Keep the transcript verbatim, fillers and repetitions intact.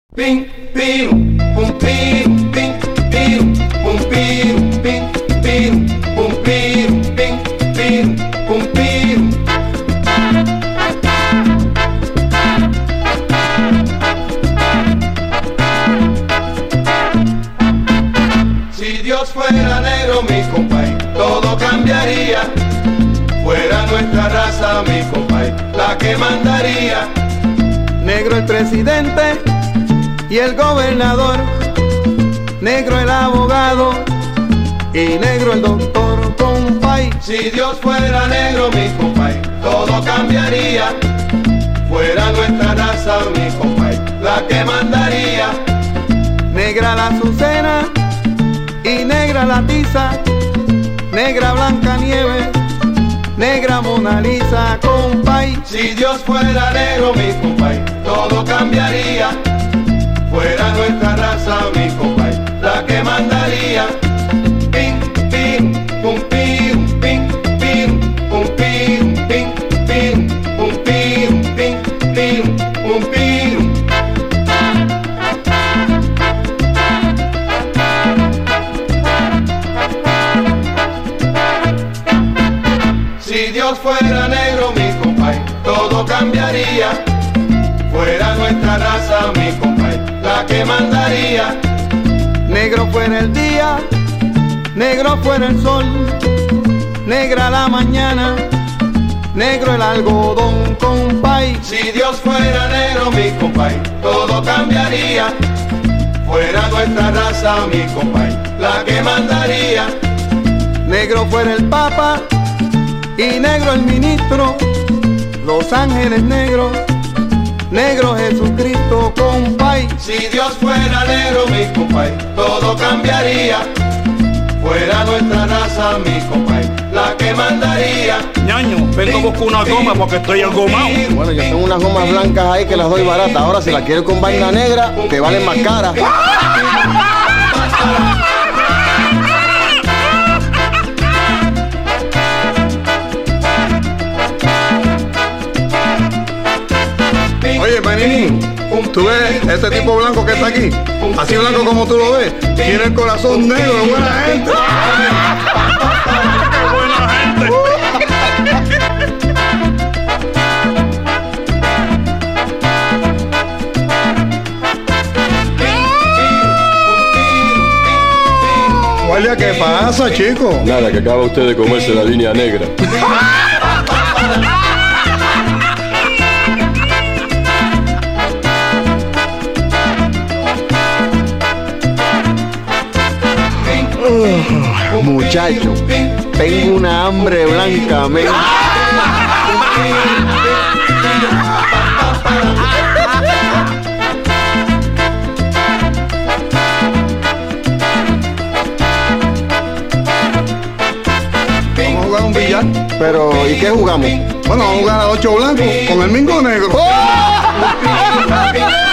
Ping, pim, pum, pim, ping, pim, pum, pim, ping, pim, pum, pim, ping, pim, pum, pim. Si Dios fuera negro, mi compay, todo cambiaría. Fuera nuestra raza, mi compay, la que mandaría. Negro el presidente y el gobernador, negro el abogado y negro el doctor, compay. Si Dios fuera negro, mi compay, todo cambiaría. Fuera nuestra raza, mi compay, la que mandaría. Negra la Azucena y negra la Tiza, negra Blanca Nieve, negra Mona Lisa, compay. Si Dios fuera negro, mi compay, todo cambiaría. Fuera nuestra raza, mi compay, la que mandaría. Ping, ping, pum, pim, ping, pim, pum, pim, ping, pim, pum, pim, ping, pim, pum, pim. Si Dios fuera negro, mi compay, todo cambiaría. Fuera nuestra raza, mi compay, la que mandaría. Negro fuera el día, negro fuera el sol, negra la mañana, negro el algodón, compay. Si Dios fuera negro, mi compay, todo cambiaría. Fuera nuestra raza, mi compay, la que mandaría. Negro fuera el papa y negro el ministro, los ángeles negros, negro Jesucristo, compay. Si Dios fuera negro, mi compay, todo cambiaría. Fuera nuestra raza, mi compay, la que mandaría. Ñaño, vengo a buscar una goma porque estoy engomado. Bueno, yo tengo unas gomas blancas ahí que las doy baratas. Ahora si las quieres con vaina negra, que valen más caras. Oye, Panini, ¿tú ves este tipo blanco que está aquí? Así blanco como tú lo ves. Tiene el corazón negro, buena gente. ¡Qué buena gente! Guardia, ¿qué pasa, chico? Nada, que acaba usted de comerse la línea negra. Uh, muchacho, tengo una hambre blanca, men. Vamos a jugar un billar. Pero, ¿y qué jugamos? Bueno, vamos a jugar a ocho blancos con el mingo negro. ¡Oh!